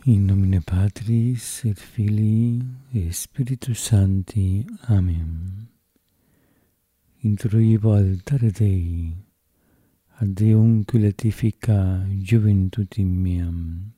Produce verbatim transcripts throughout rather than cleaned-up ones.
In nomine Patris et Filii et Spiritus Sancti. Amen. Introibo altare Dei, ad Deum qui latifica juventutim meam.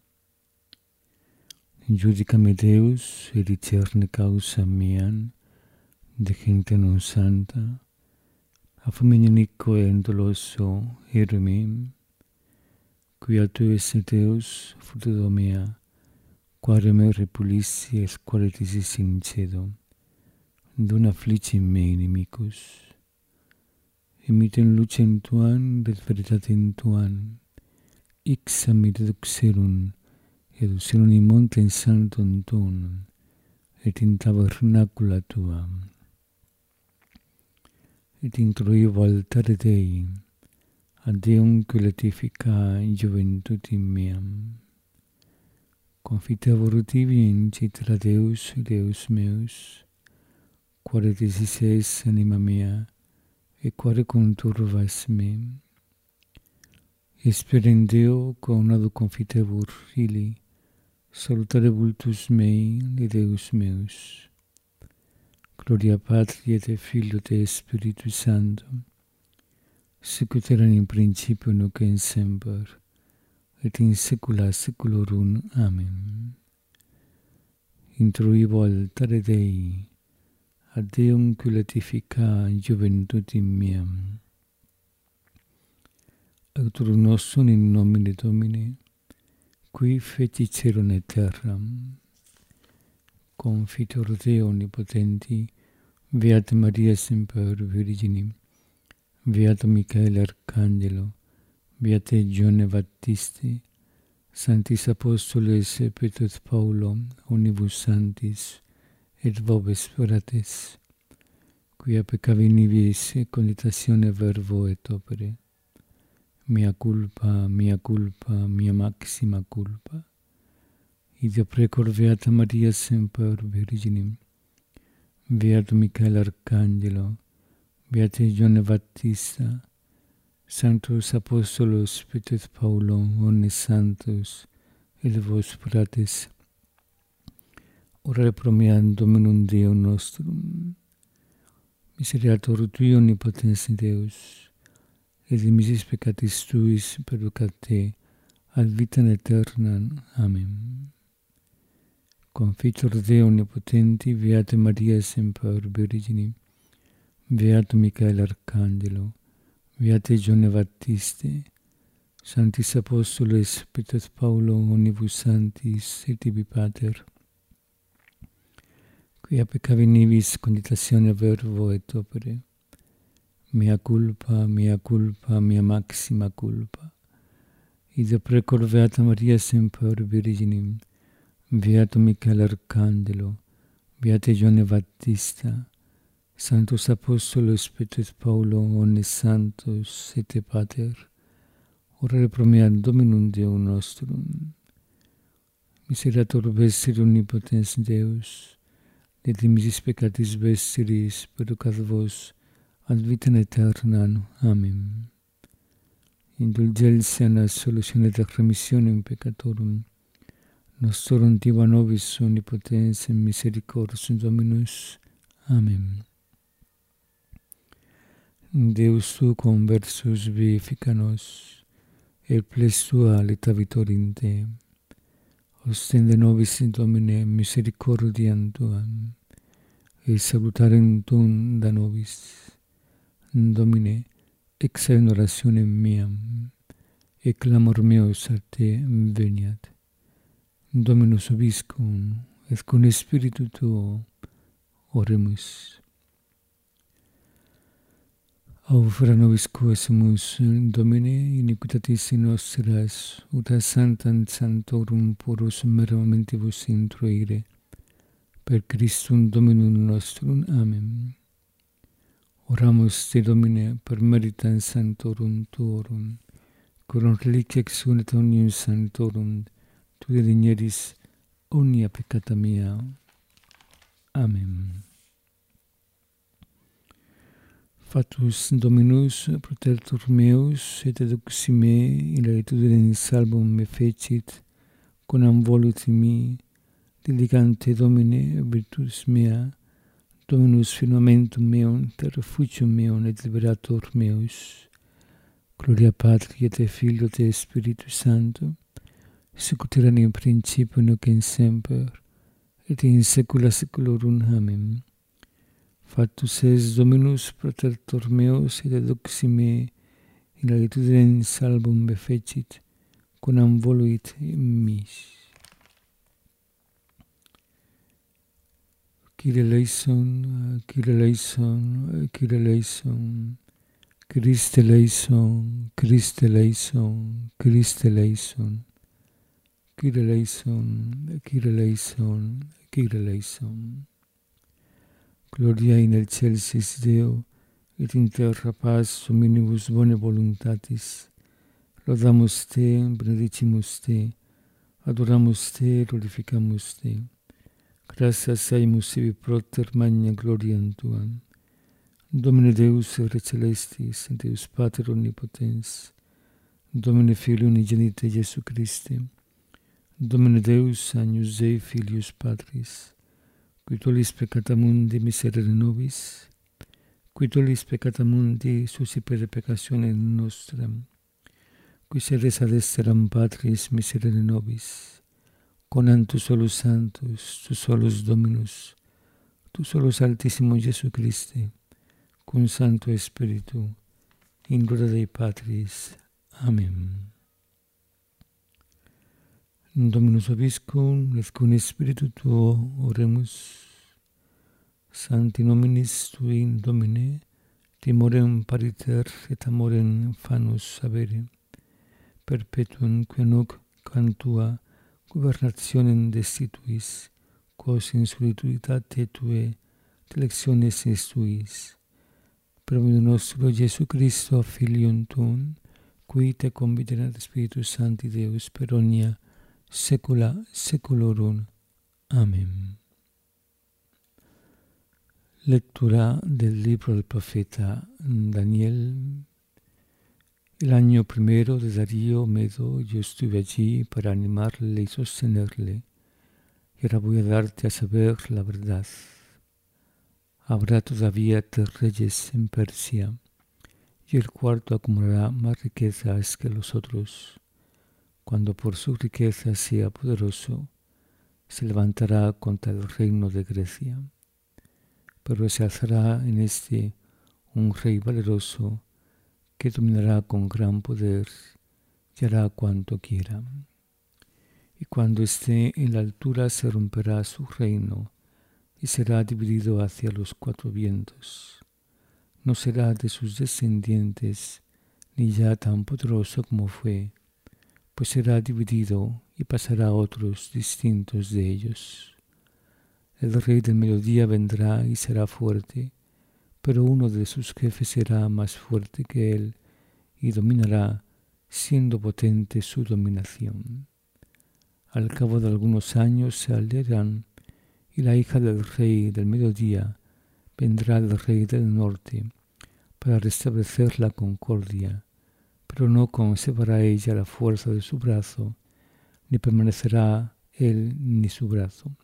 Judica me Deus, et discerne causa meam, de gente non santa, a feminico e doloso eremim, quia tu esse Deus, fruto mea, quare me repulissi et quare tisi sincedo, dona afflicci me inimicus. Imiten lucem tuam, et veritatem tuam, ixam et eduxerum, eduxerum in montem sanctum tuum, et in tabernacula tuam. Et introibo altare Dei, ad Deum qui latifica juventutim meam. Confitevor tibi in citra Deus, Deus meus, quare desises anima mea, e quare conturvas me. Esperen Deo, conado confitevor fili, salutare vultus mei, et Deus meus. Gloria Patri et Filio et Spiritus Sancto, sicut erat in principio nunc et semper, et in saecula saeculorum. Amen. Introibo altare Dei, ad Deum qui latifica juventutim meam. Autor nostrum in nomine Domini, qui feci caelum et terram. Confitor Deo omnipotenti, Beata Maria semper Virginim, Beato Michael Arcangelo, Beate Gione Baptisti, Sanctis Apostoles Petrus Paulo, Omnibus Sanctis, et vobis fratres, quia peccavi nibis conditatione verbo et opere, mea culpa, mea culpa, mea maxima culpa. Ideo precor Beata Maria semper Virginim, Beato Michael Arcangelo, Beate Gione Baptista, Sanctus Apostolos Petrus Paulo, omnes santos, et vos fratres, ora pro mea Dominum Deum nostrum. Miseriator tui omnipotens Deus, et dimissis peccatis tuis perducat te, ad vitam aeternam. Amen. Confitor Deo omnipotenti, Beate Maria semper Virginim, Beato Michael Arcangelo, Beate Gione Baptiste, Sanctis Apostoles Petrus Paulo, Omnibus Sanctis, et tibi Pater, quia peccavi nibis conditatione verbo et opere, mea culpa, mea culpa, mea maxima culpa. Ideo precor Beata Maria semper Virginim, Beato Michael Arcangelo, Beate Gione Baptista, Sanctus Apostolos Petrus Paulo, omnes santos, et te Pater, ora pro mea Dominum Deum nostrum. Miseriator vestri omnipotens Deus, et dimissis peccatis vestris perducat vos, ad vitam aeternam. Amen. Indulgentia et solutione et remissionem peccatorum, nostrorum tiba nobis omnipotens et misericors Dominus. Amen. Deus tu conversus vivifica nos, et ples tua leta vitorin te. Ostende nobis in Domine misericordiam tuam, et salutarem tuum da nobis. Domine, exa in orationem meam, et clamor meus a te veniat. Dominus vobiscum, et con spiritu tuo oremus. Aufera nobis quesumus, Domine, iniquitatis nostras, ut a sanctam sanctorum purus meritamentibus introire, per Christum Dominum nostrum. Amen. Oramus te, Domine, per meritam sanctorum tuorum, coram reliquia exunet omnium sanctorum, tu dedigneris omnia peccata mea. Amen. Fatus Dominus protector meus, et eduxi me in laetudinem salvum me fecit, quam voluit in me, diligante Domine virtus mea, Dominus firmamentum meum, te refugium meum et liberator meus. Gloria Patri et Filio et Spiritus Sancto, sicut erat in principio nunc in semper, et in saecula saeculorum. Amen. Factus est Dominus protector meus, et eduxi me in altitudinem salvum me fecit, quam voluit in mis. Kyrie eleison, Kyrie eleison, Kyrie eleison, Christe eleison, Christe eleison, Christe eleison, Kyrie eleison, Kyrie eleison, Kyrie eleison. Gloria in excelsis Deo, et in terra paz hominibus bone voluntatis. Laudamus te, benedicimus te, adoramus te, glorificamus te. Gratias aimus sibi propter magna gloriam tuam. Domine Deus Re Celestis, Deus Pater Omnipotens, Domine Filio Unigenite Iesu Christe, Domine Deus Agnus Dei Filius Patris, qui tollis peccata mundi miserere nobis, qui tollis peccata mundi suscipere peccationem nostram, qui sedes ad esteram Patris miserere nobis, conam tu solus Sanctus, tu solus Dominus, tu solus Altissimo Iesu Christe, cum Sancto Spiritu, in gloria Dei Patris. Amen. Dominus vobiscum, et cum Spiritu tuo oremus. Sancti nominis tui in Domine, timorem pariter et amorem fanus avere, perpetuum qui nunc cantua governationem destituis, quos in solituditate tue dilectiones instruis. Per nostro Gesù Christo, Filium tuum, qui te conviterat Spiritus Sancti Deus per omnia saecula saeculorum. Amen. Lectura del libro del profeta Daniel. El año primero de Darío Medo yo estuve allí para animarle y sostenerle. Y ahora voy a darte a saber la verdad. Habrá todavía tres reyes en Persia, y el cuarto acumulará más riquezas que los otros. Cuando por su riqueza sea poderoso, se levantará contra el reino de Grecia. Pero se alzará en este un rey valeroso que dominará con gran poder y hará cuanto quiera. Y cuando esté en la altura se romperá su reino y será dividido hacia los cuatro vientos. No será de sus descendientes ni ya tan poderoso como fue, pues será dividido y pasará a otros distintos de ellos. El rey del mediodía vendrá y será fuerte, pero uno de sus jefes será más fuerte que él y dominará, siendo potente su dominación. Al cabo de algunos años se aliarán, y la hija del rey del mediodía vendrá al rey del norte para restablecer la concordia, pero no conservará ella la fuerza de su brazo, ni permanecerá él ni su brazo.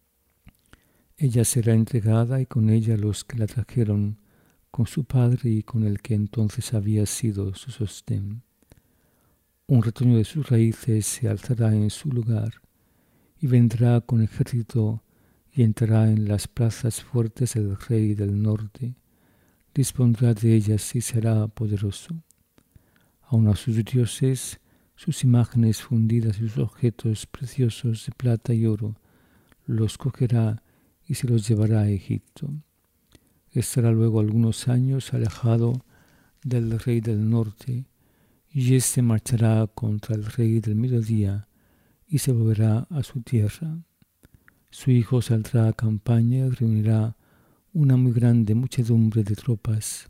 Ella será entregada y con ella los que la trajeron, con su padre y con el que entonces había sido su sostén. Un retoño de sus raíces se alzará en su lugar y vendrá con ejército y entrará en las plazas fuertes del rey del norte, dispondrá de ellas y será poderoso. Aun a sus dioses, sus imágenes fundidas y sus objetos preciosos de plata y oro, los cogerá y se los llevará a Egipto. Estará luego algunos años alejado del rey del norte, y éste marchará contra el rey del mediodía y se volverá a su tierra. Su hijo saldrá a campaña y reunirá una muy grande muchedumbre de tropas.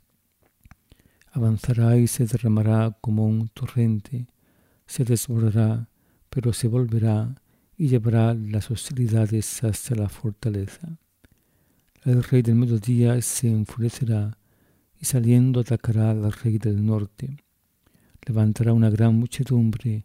Avanzará y se derramará como un torrente, se desbordará, pero se volverá y llevará las hostilidades hasta la fortaleza. El rey del mediodía se enfurecerá y saliendo atacará al rey del norte. Levantará una gran muchedumbre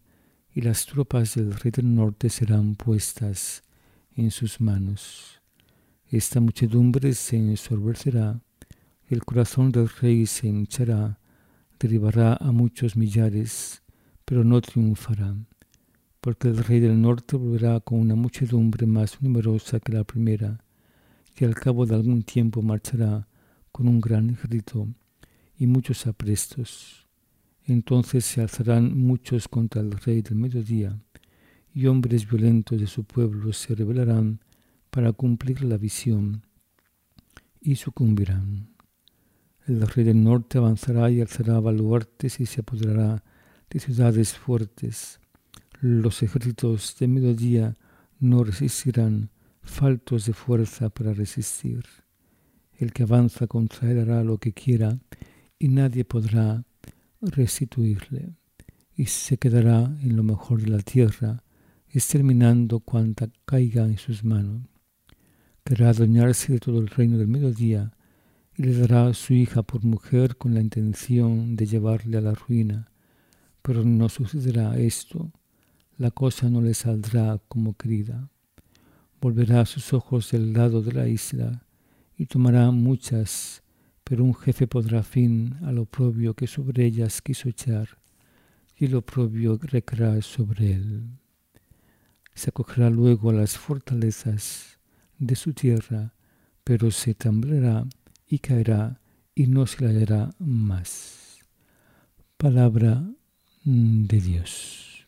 y las tropas del rey del norte serán puestas en sus manos. Esta muchedumbre se ensorbercerá, el corazón del rey se hinchará, derribará a muchos millares, pero no triunfará, porque el rey del norte volverá con una muchedumbre más numerosa que la primera, y al cabo de algún tiempo marchará con un gran ejército y muchos aprestos. Entonces se alzarán muchos contra el rey del mediodía, y hombres violentos de su pueblo se rebelarán para cumplir la visión, y sucumbirán. El rey del norte avanzará y alzará baluartes y se apoderará de ciudades fuertes. Los ejércitos de mediodía no resistirán, faltos de fuerza para resistir. El que avanza contra él hará lo que quiera, y nadie podrá restituirle, y se quedará en lo mejor de la tierra, exterminando cuanta caiga en sus manos. Querrá adueñarse de todo el reino del mediodía, y le dará a su hija por mujer con la intención de llevarle a la ruina. Pero no sucederá esto, la cosa no le saldrá como querida. Volverá sus ojos del lado de la isla, y tomará muchas, pero un jefe pondrá fin al oprobio que sobre ellas quiso echar, y el oprobio recaerá sobre él. Se acogerá luego a las fortalezas de su tierra, pero se tambaleará y caerá, y no se le hallará más. Palabra de Dios.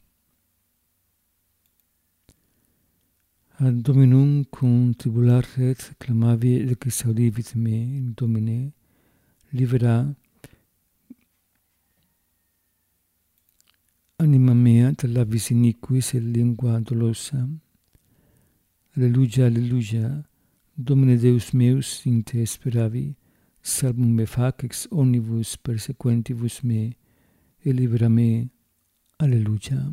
Ad Dominum cum tribularet clamavi et exaudivit me, Domine, libera anima mea tra labis iniquis et lingua dolosa. Alleluia, alleluia, Domine Deus meus, in te speravi, salvum me fac ex omnibus persequentibus me, et libera me. Alleluia.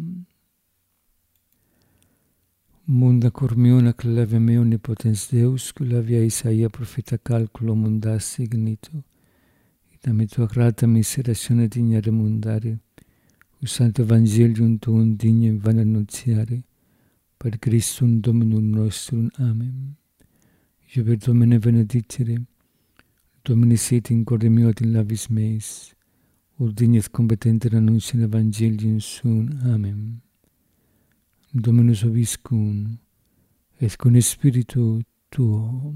Munda cor meo naclave meo omnipotens Deus, culavia Isaia profeta calculo mundas signito, et ame tua grata miseratione dignare mundare, usante evangelium tuum dignum van annunziare, per Christum Dominum nostrum. Amen. Io Domine benedicere, Domine sit in corde meo et in labis meis, ordignes competenter annunciam evangelium suum. Amen. Dominus vobiscum, et con spiritu tuo.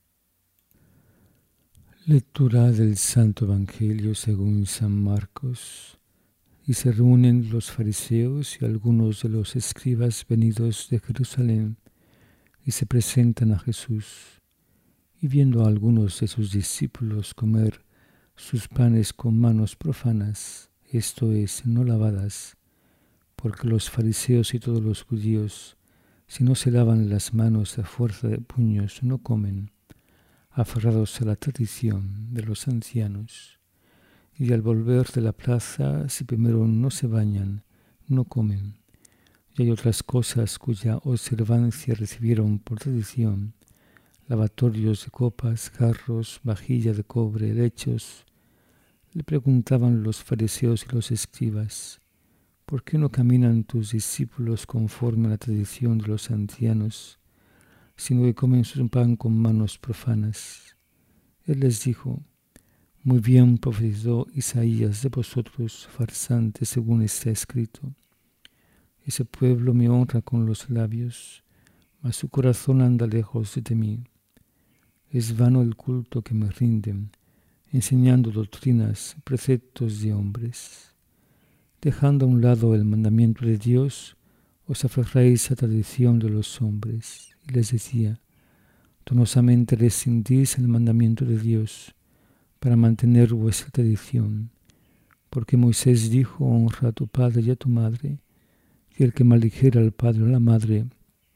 Lectura del Santo Evangelio según San Marcos. Y se reúnen los fariseos y algunos de los escribas venidos de Jerusalén, y se presentan a Jesús. Y viendo a algunos de sus discípulos comer sus panes con manos profanas, esto es, no lavadas, porque los fariseos y todos los judíos, si no se lavan las manos a fuerza de puños, no comen, aferrados a la tradición de los ancianos. Y al volver de la plaza, si primero no se bañan, no comen. Y hay otras cosas cuya observancia recibieron por tradición: lavatorios de copas, jarros, vajilla de cobre, lechos. Le preguntaban los fariseos y los escribas: ¿por qué no caminan tus discípulos conforme a la tradición de los ancianos, sino que comen su pan con manos profanas? Él les dijo: muy bien profetizó Isaías de vosotros, farsantes, según está escrito: ese pueblo me honra con los labios, mas su corazón anda lejos de mí. Es vano el culto que me rinden, enseñando doctrinas, preceptos de hombres. Dejando a un lado el mandamiento de Dios, os aferráis a la tradición de los hombres. Y les decía: donosamente rescindís el mandamiento de Dios para mantener vuestra tradición, porque Moisés dijo: honra a tu padre y a tu madre, y el que maldijera al padre o a la madre,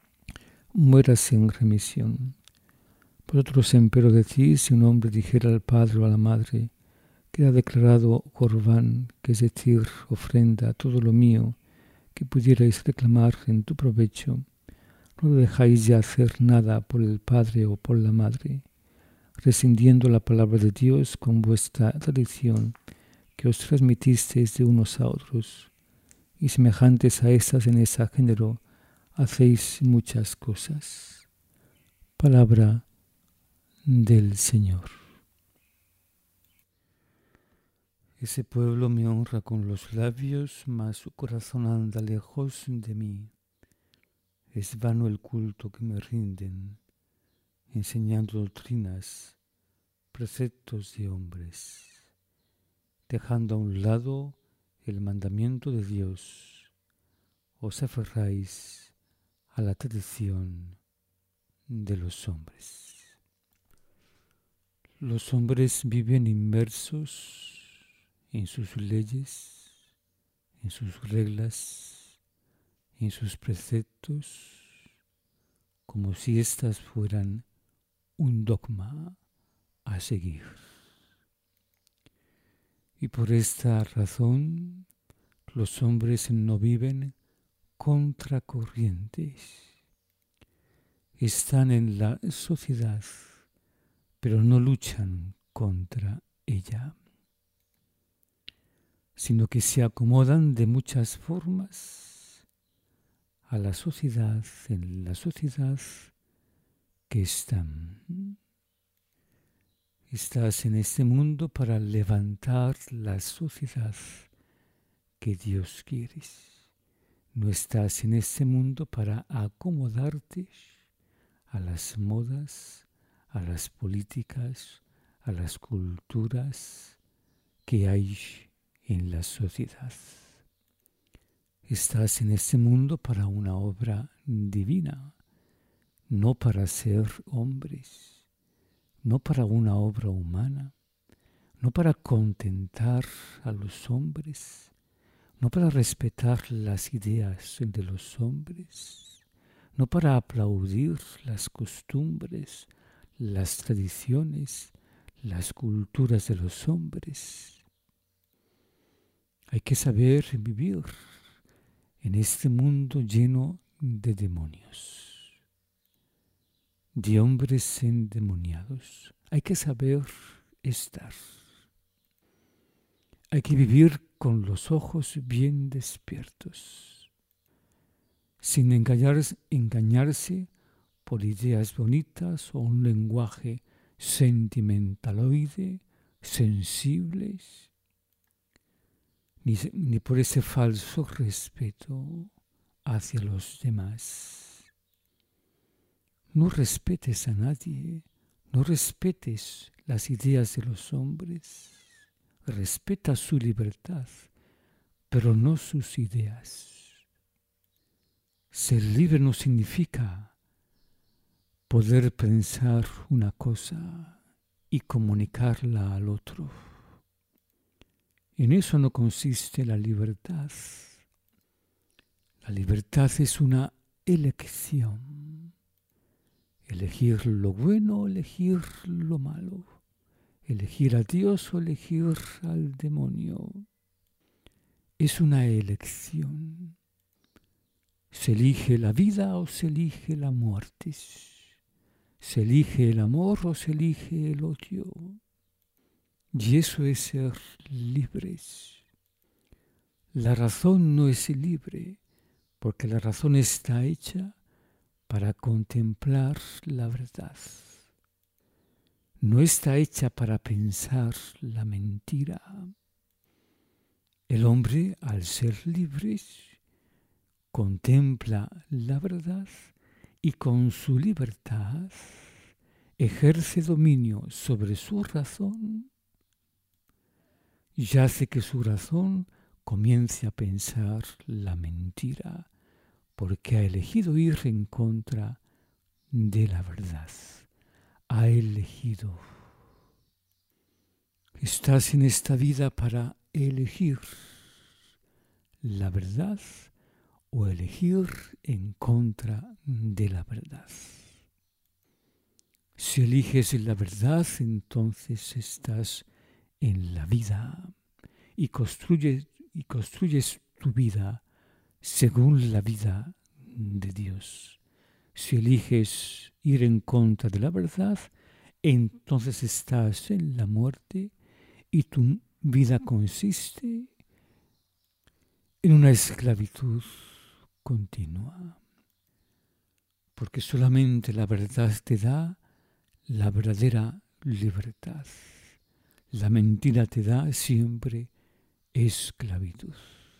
muera sin remisión. Vosotros empero decís: si un hombre dijera al padre o a la madre, queda declarado corbán, que es decir, ofrenda, todo lo mío, que pudierais reclamar en tu provecho, no dejáis de hacer nada por el padre o por la madre, rescindiendo la palabra de Dios con vuestra tradición, que os transmitisteis de unos a otros, y semejantes a estas en ese género hacéis muchas cosas. Palabra del Señor. Ese pueblo me honra con los labios, mas su corazón anda lejos de mí. Es vano el culto que me rinden, enseñando doctrinas, preceptos de hombres, dejando a un lado el mandamiento de Dios. Os aferráis a la tradición de los hombres. Los hombres viven inmersos en sus leyes, en sus reglas, en sus preceptos, como si éstas fueran un dogma a seguir. Y por esta razón los hombres no viven contracorrientes. Están en la sociedad, pero no luchan contra ella, sino que se acomodan de muchas formas a la sociedad, en la sociedad que están. Estás en este mundo para levantar la sociedad que Dios quiere. No estás en este mundo para acomodarte a las modas, a las políticas, a las culturas que hay en la sociedad. Estás en este mundo para una obra divina, no para ser hombres, no para una obra humana, no para contentar a los hombres, no para respetar las ideas de los hombres, no para aplaudir las costumbres, las tradiciones, las culturas de los hombres. Hay que saber vivir en este mundo lleno de demonios, de hombres endemoniados. Hay que saber estar. Hay que vivir con los ojos bien despiertos, sin engañarse, engañarse por ideas bonitas o un lenguaje sentimentaloide, sensibles, ni, ni por ese falso respeto hacia los demás. No respetes a nadie, no respetes las ideas de los hombres, respeta su libertad, pero no sus ideas. Ser libre no significa poder pensar una cosa y comunicarla al otro. En eso no consiste la libertad. La libertad es una elección. Elegir lo bueno o elegir lo malo. Elegir a Dios o elegir al demonio. Es una elección. Se elige la vida o se elige la muerte. Se elige el amor o se elige el odio. Y eso es ser libres. La razón no es libre, porque la razón está hecha para contemplar la verdad. No está hecha para pensar la mentira. El hombre, al ser libre, contempla la verdad y con su libertad ejerce dominio sobre su razón y hace que su razón comience a pensar la mentira, porque ha elegido ir en contra de la verdad. Ha elegido. Estás en esta vida para elegir la verdad o elegir en contra de la verdad. Si eliges la verdad, entonces estás en la vida y construyes, y construyes tu vida según la vida de Dios. Si eliges ir en contra de la verdad, entonces estás en la muerte y tu vida consiste en una esclavitud continua, porque solamente la verdad te da la verdadera libertad. La mentira te da siempre esclavitud.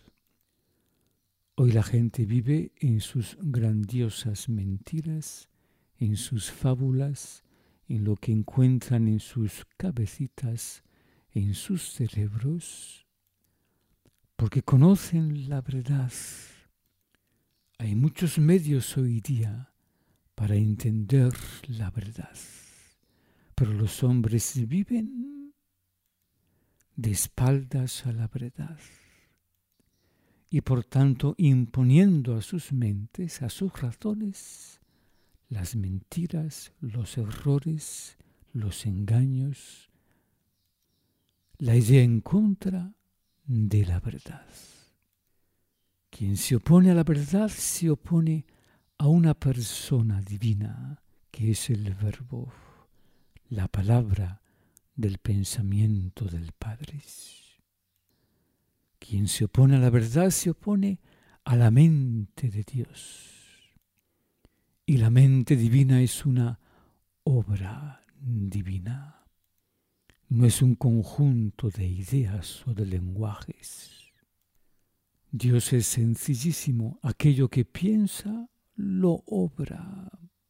Hoy la gente vive en sus grandiosas mentiras, en sus fábulas, en lo que encuentran en sus cabecitas, en sus cerebros, porque conocen la verdad. Hay muchos medios hoy día para entender la verdad, pero los hombres viven de espaldas a la verdad y por tanto imponiendo a sus mentes, a sus razones, las mentiras, los errores, los engaños, la idea en contra de la verdad. Quien se opone a la verdad se opone a una persona divina que es el Verbo, la palabra del pensamiento del Padre. Quien se opone a la verdad se opone a la mente de Dios. Y la mente divina es una obra divina. No es un conjunto de ideas o de lenguajes. Dios es sencillísimo. Aquello que piensa, lo obra.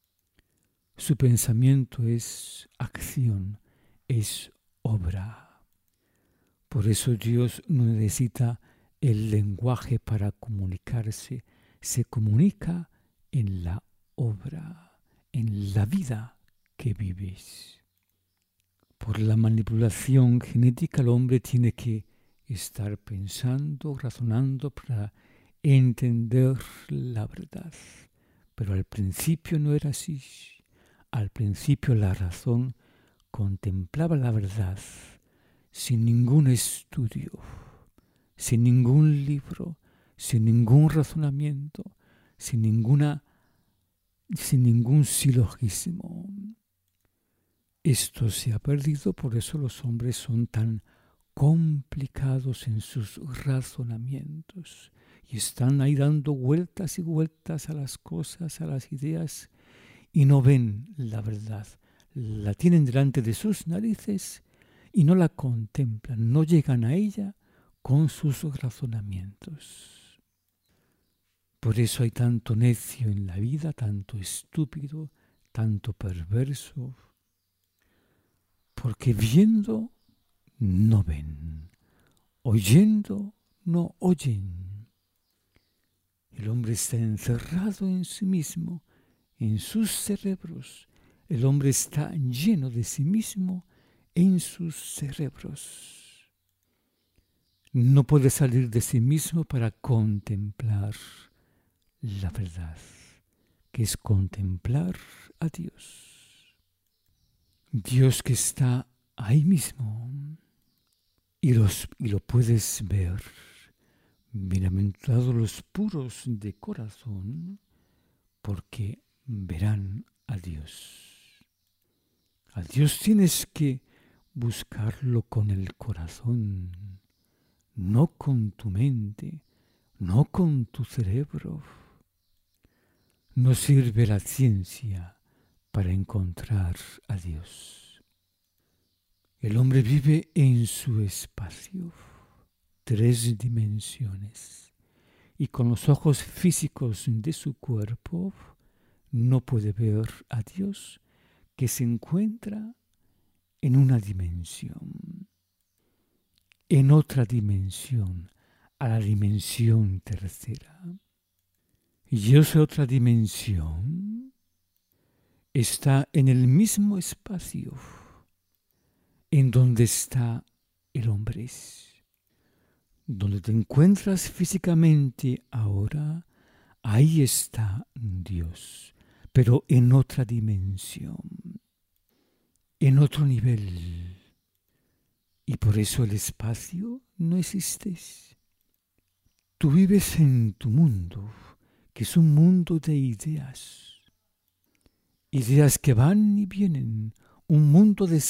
Su pensamiento es acción, es obra. Por eso Dios no necesita el lenguaje para comunicarse. Se comunica en la obra, en la vida que vives. Por la manipulación genética el hombre tiene que estar pensando, razonando para entender la verdad. Pero al principio no era así. Al principio la razón contemplaba la verdad sin ningún estudio, sin ningún libro, sin ningún razonamiento, sin ninguna, sin ningún silogismo. Esto se ha perdido, por eso los hombres son tan complicados en sus razonamientos y están ahí dando vueltas y vueltas a las cosas, a las ideas y no ven la verdad. La tienen delante de sus narices y no la contemplan, no llegan a ella con sus razonamientos. Por eso hay tanto necio en la vida, tanto estúpido, tanto perverso, porque viendo no ven, oyendo no oyen. El hombre está encerrado en sí mismo, en sus cerebros. El hombre está lleno de sí mismo en sus cerebros. No puede salir de sí mismo para contemplar la verdad, que es contemplar a Dios. Dios que está ahí mismo y, los, y lo puedes ver. Bienaventurados los puros de corazón, porque verán a Dios. A Dios tienes que buscarlo con el corazón, no con tu mente, no con tu cerebro. No sirve la ciencia para encontrar a Dios. El hombre vive en su espacio, tres dimensiones, y con los ojos físicos de su cuerpo no puede ver a Dios, que se encuentra en una dimensión, en otra dimensión, a la dimensión tercera. Y esa otra dimensión está en el mismo espacio en donde está el hombre. Donde te encuentras físicamente ahora, ahí está Dios, pero en otra dimensión, en otro nivel. Y por eso el espacio no existe. Tú vives en tu mundo, que es un mundo de ideas. Ideas que van y vienen, un mundo de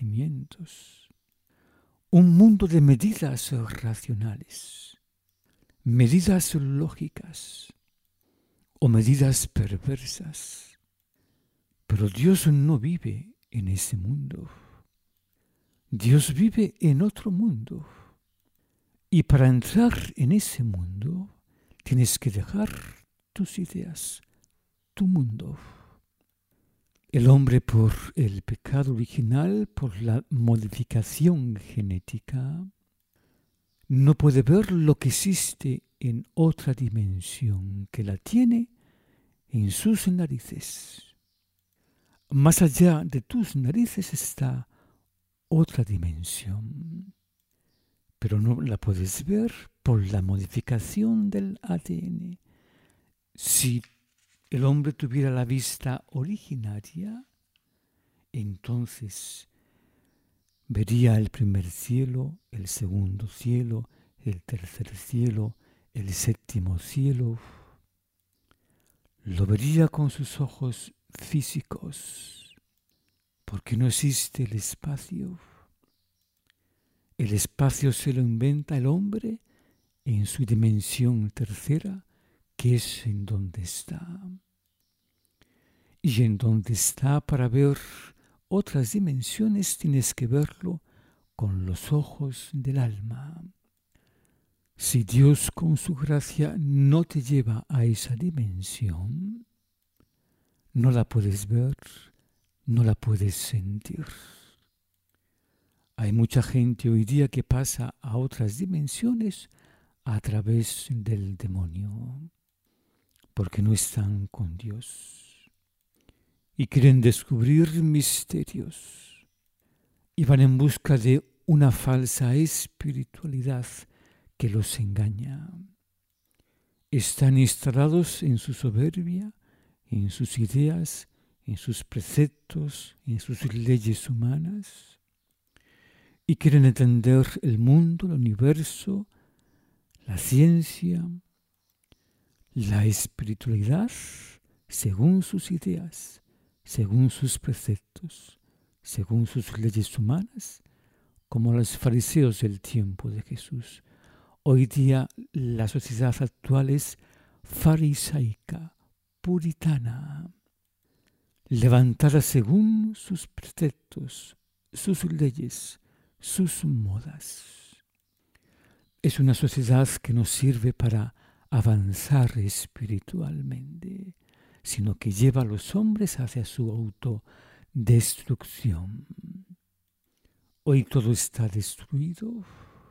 sentimientos, un mundo de medidas racionales. medidas lógicas o medidas perversas. Pero Dios no vive en ese mundo. Dios vive en otro mundo. Y para entrar en ese mundo, tienes que dejar tus ideas, tu mundo. El hombre, por el pecado original, por la modificación genética, no puede ver lo que existe en otra dimensión, que la tiene en sus narices. Más allá de tus narices está otra dimensión, pero no la puedes ver por la modificación del A D N. Si el hombre tuviera la vista originaria, entonces vería el primer cielo, el segundo cielo, el tercer cielo, el séptimo cielo. Lo vería con sus ojos físicos, porque no existe el espacio. El espacio se lo inventa el hombre en su dimensión tercera, que es en donde está. Y en donde está, para ver otras dimensiones, tienes que verlo con los ojos del alma. Si Dios con su gracia no te lleva a esa dimensión, no la puedes ver, no la puedes sentir. Hay mucha gente hoy día que pasa a otras dimensiones a través del demonio, porque no están con Dios y quieren descubrir misterios y van en busca de una falsa espiritualidad que los engaña. Están instalados en su soberbia, en sus ideas, en sus preceptos, en sus leyes humanas, y quieren entender el mundo, el universo, la ciencia, la espiritualidad, según sus ideas, según sus preceptos, según sus leyes humanas, como los fariseos del tiempo de Jesús. Hoy día la sociedad actual es farisaica, puritana, levantada según sus preceptos, sus leyes, sus modas. Es una sociedad que no sirve para avanzar espiritualmente, sino que lleva a los hombres hacia su autodestrucción. Hoy todo está destruido.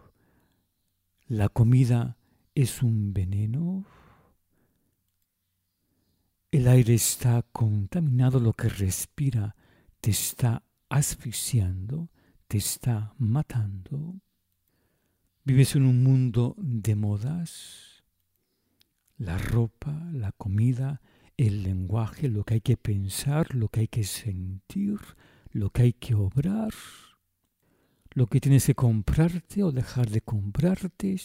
La comida es un veneno. El aire está contaminado, lo que respira te está asfixiando, te está matando. Vives en un mundo de modas. La ropa, la comida, el lenguaje, lo que hay que pensar, lo que hay que sentir, lo que hay que obrar, lo que tienes que comprarte o dejar de comprarte.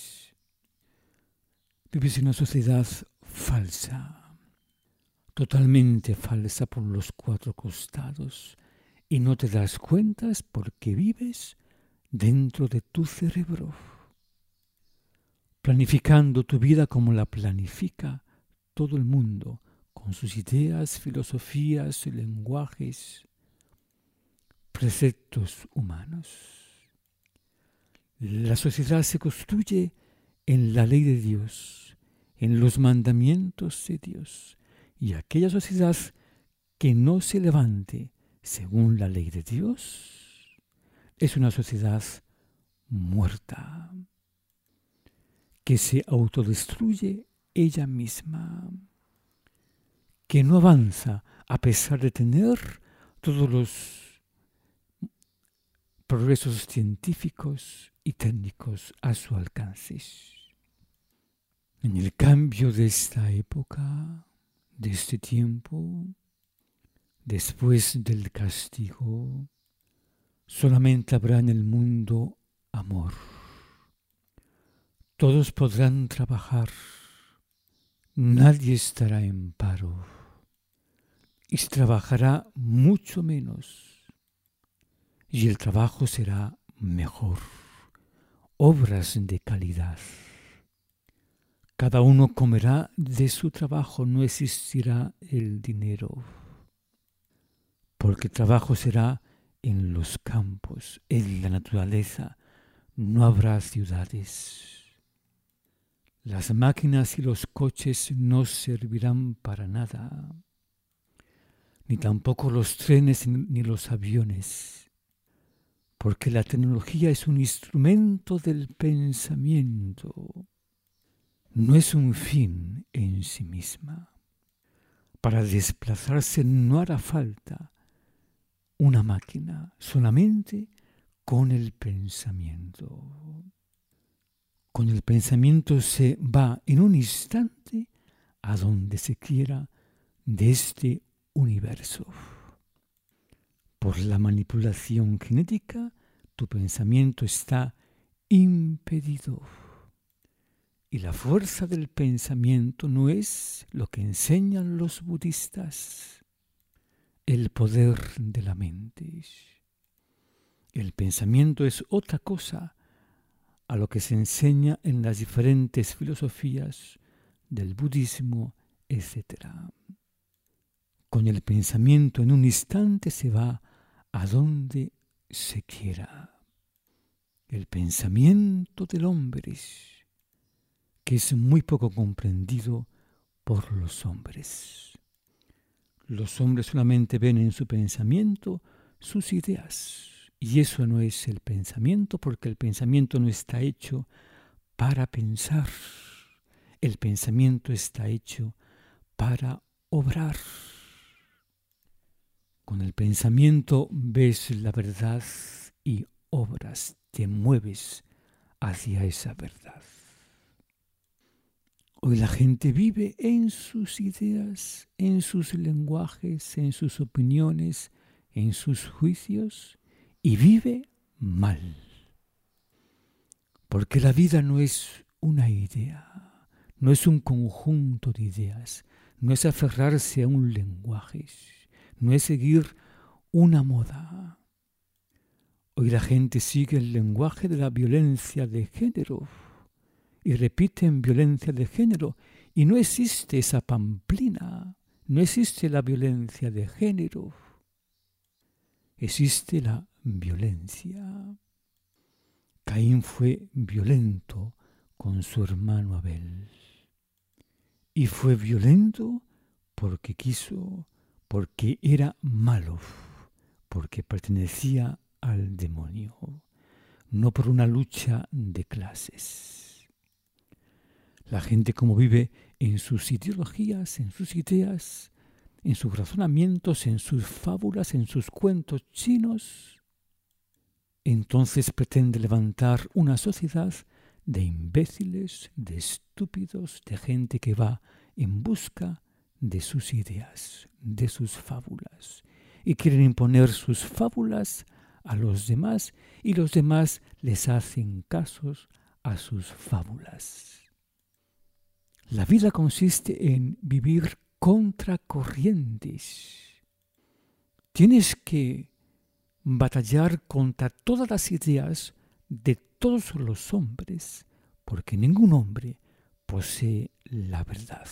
Vives en una sociedad falsa, totalmente falsa por los cuatro costados, y no te das cuenta porque vives dentro de tu cerebro, planificando tu vida como la planifica todo el mundo, con sus ideas, filosofías, lenguajes, preceptos humanos. La sociedad se construye en la ley de Dios, en los mandamientos de Dios, y aquella sociedad que no se levante según la ley de Dios es una sociedad muerta, que se autodestruye ella misma, que no avanza a pesar de tener todos los progresos científicos y técnicos a su alcance. En el cambio de esta época, de este tiempo, después del castigo, solamente habrá en el mundo amor. Todos podrán trabajar, nadie estará en paro y se trabajará mucho menos y el trabajo será mejor, obras de calidad. Cada uno comerá de su trabajo, no existirá el dinero, porque trabajo será en los campos, en la naturaleza, no habrá ciudades. Las máquinas y los coches no servirán para nada, ni tampoco los trenes ni los aviones, porque la tecnología es un instrumento del pensamiento, no es un fin en sí misma. Para desplazarse no hará falta una máquina, solamente con el pensamiento. Con el pensamiento se va en un instante a donde se quiera de este universo. Por la manipulación genética, tu pensamiento está impedido. Y la fuerza del pensamiento no es lo que enseñan los budistas, el poder de la mente. El pensamiento es otra cosa a lo que se enseña en las diferentes filosofías del budismo, etcétera. Con el pensamiento en un instante se va a donde se quiera. El pensamiento del hombre, que es muy poco comprendido por los hombres. Los hombres solamente ven en su pensamiento sus ideas. Y eso no es el pensamiento, porque el pensamiento no está hecho para pensar. El pensamiento está hecho para obrar. Con el pensamiento ves la verdad y obras, te mueves hacia esa verdad. Hoy la gente vive en sus ideas, en sus lenguajes, en sus opiniones, en sus juicios, y vive mal. Porque la vida no es una idea, no es un conjunto de ideas, no es aferrarse a un lenguaje, no es seguir una moda. Hoy la gente sigue el lenguaje de la violencia de género y repiten violencia de género, y no existe esa pamplina, no existe la violencia de género, existe la violencia. Caín fue violento con su hermano Abel. Y fue violento porque quiso, porque era malo, porque pertenecía al demonio, no por una lucha de clases. La gente, como vive en sus ideologías, en sus ideas, en sus razonamientos, en sus fábulas, en sus cuentos chinos, entonces pretende levantar una sociedad de imbéciles, de estúpidos, de gente que va en busca de sus ideas, de sus fábulas, y quieren imponer sus fábulas a los demás, y los demás les hacen casos a sus fábulas. La vida consiste en vivir contra corrientes. Tienes que batallar contra todas las ideas de todos los hombres, porque ningún hombre posee la verdad.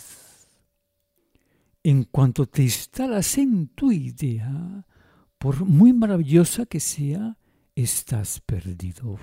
En cuanto te instalas en tu idea, por muy maravillosa que sea, estás perdido.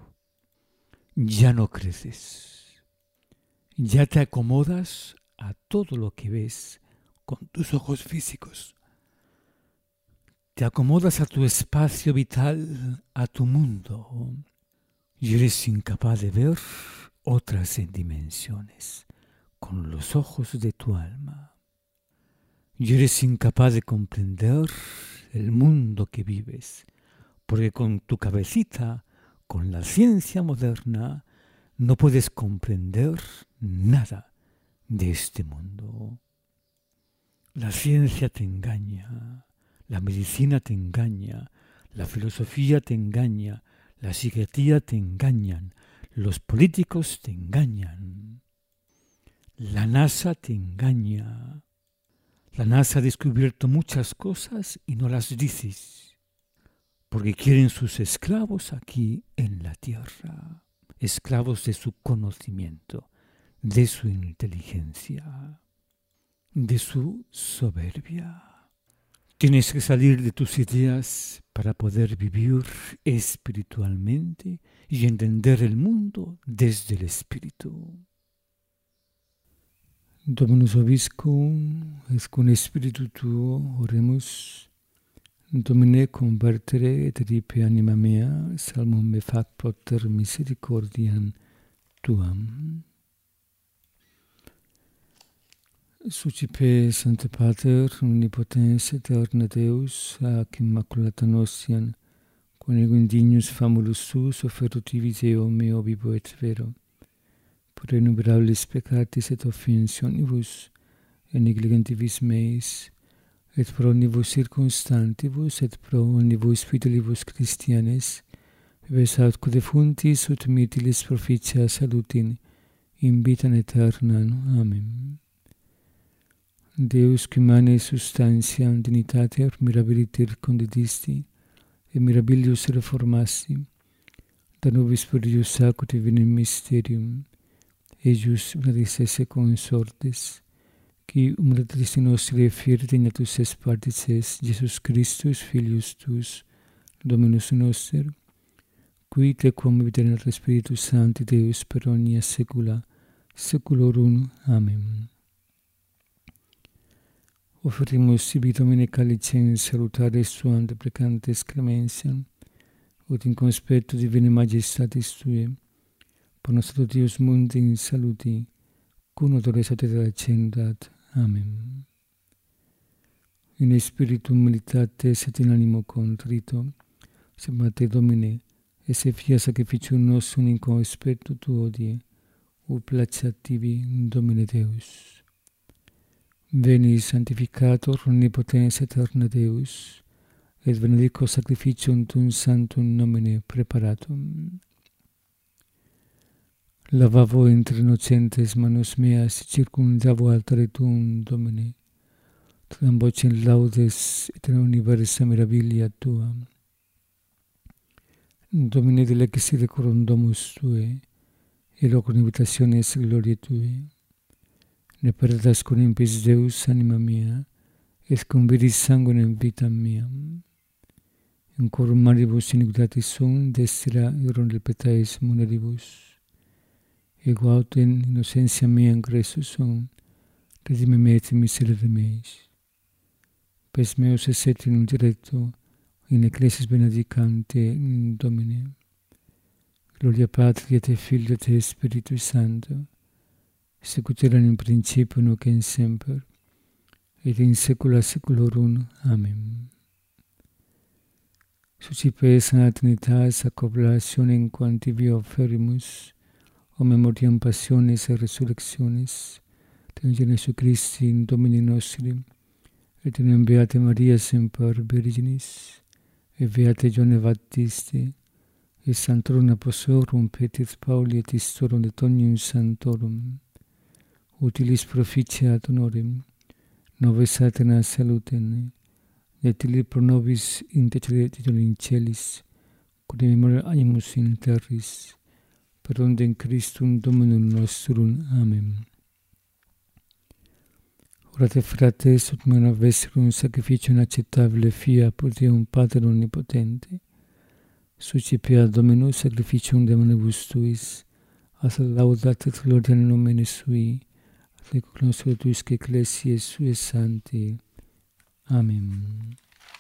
Ya no creces. Ya te acomodas a todo lo que ves con tus ojos físicos. Te acomodas a tu espacio vital, a tu mundo, y eres incapaz de ver otras dimensiones con los ojos de tu alma. Y eres incapaz de comprender el mundo que vives, porque con tu cabecita, con la ciencia moderna, no puedes comprender nada de este mundo. La ciencia te engaña. La medicina te engaña, la filosofía te engaña, la psiquiatría te engañan, los políticos te engañan, la NASA te engaña. La NASA ha descubierto muchas cosas y no las dices, porque quieren sus esclavos aquí en la tierra, esclavos de su conocimiento, de su inteligencia, de su soberbia. Tienes que salir de tus ideas para poder vivir espiritualmente y entender el mundo desde el espíritu. Dominus vobiscum, et cum spiritu tuo, oremus. Domine convertere et ripe anima mea, salmum me fac propter misericordiam tuam. Sucipe Sancte Pater, omnipotens aeterna Deus, ac immaculata nostiam, quam ego indignus famulus suus offerutivi Deo meo vivo et vero, pro innumerabilis peccatis et offensionibus, et negligentibus meis, et pro omnibus circumstantibus, et pro omnibus fidelibus Christianes, vives aut defuntis ut mitilis proficia salutin, in vitam aeternam. Amen. Deus qui mane substantiam dignitatem mirabiliter condedisti, et mirabilius reformasti, da nobis spiritus acut divinum mysterium, eius vladis esse consortes, qui humilitatis nostri fieri dignatus es partices Jesus Christus, Filius tuus, Dominus noster, qui te quam vitae Spiritus Sancti Deus per omnia saecula saeculorum. Amen. Offerimus sibi Domine calicem salutares suam deprecantes clemensiam, ut in conspectu divinae majestatis Tuae, por nostro Deus mundi in saluti, cum odores aetera accendat. Amen. In spiritu humilitatis et in animo contrito, semate Domine, esse fia sacrificium nostrum in conspectu Tuo die, ut placeat tibi, Domine Deus. Veni sanctificator omnipotens aeterna Deus, et benedico sacrificium tuum sanctum nomine preparatum. Lavavo inter innocentes manos meas, circumdavo altare tuum, Domine, tram vocem laudes et in universa mirabilia Tua. Domine dilectis decorum domus Tuae, et locum habitationis gloriae Tuae. Ne perdas con impis Deus anima mea, et convidis sanguinem vitam meam. In corum maribus iniquitatis sum, destra iron del petais muneribus. Ego autem innocentia mea ingressus sum, redime me et miserere meis. Pes meus esset in un directo, in ecclesias benedicante Domine. Gloria Patri et Filio et Spiritus Sancto, sicut erat in principio nunc et semper, et in saecula saeculorum. Amen. Sucipe Sancta Trinitas ac oblationem quam tibi offerimus, o memoriam passionis et resurrectionis, de Jesu Christi Domini nostri, et in Beate Maria semper Virginis, et Beate Ioanne Baptiste, et Sanctorum Apostolorum Petri et Pauli et Istorum de Tonium Sanctorum, utilis proficiat honorem, nobis aeterna salutem, et illi pro nobis intercedit in celis, cum memoria animus in terris, per ondem Christum Dominum nostrum. Amen. Orate frates, ut mena vestrum sacrificium acceptabile fia por Deum Pater omnipotente, suscipea Dominus sacrificium de manibus tuis, as laudat et gloria nomine sui, et lec nostro tuisque ecclesiae sue sancti. Amen.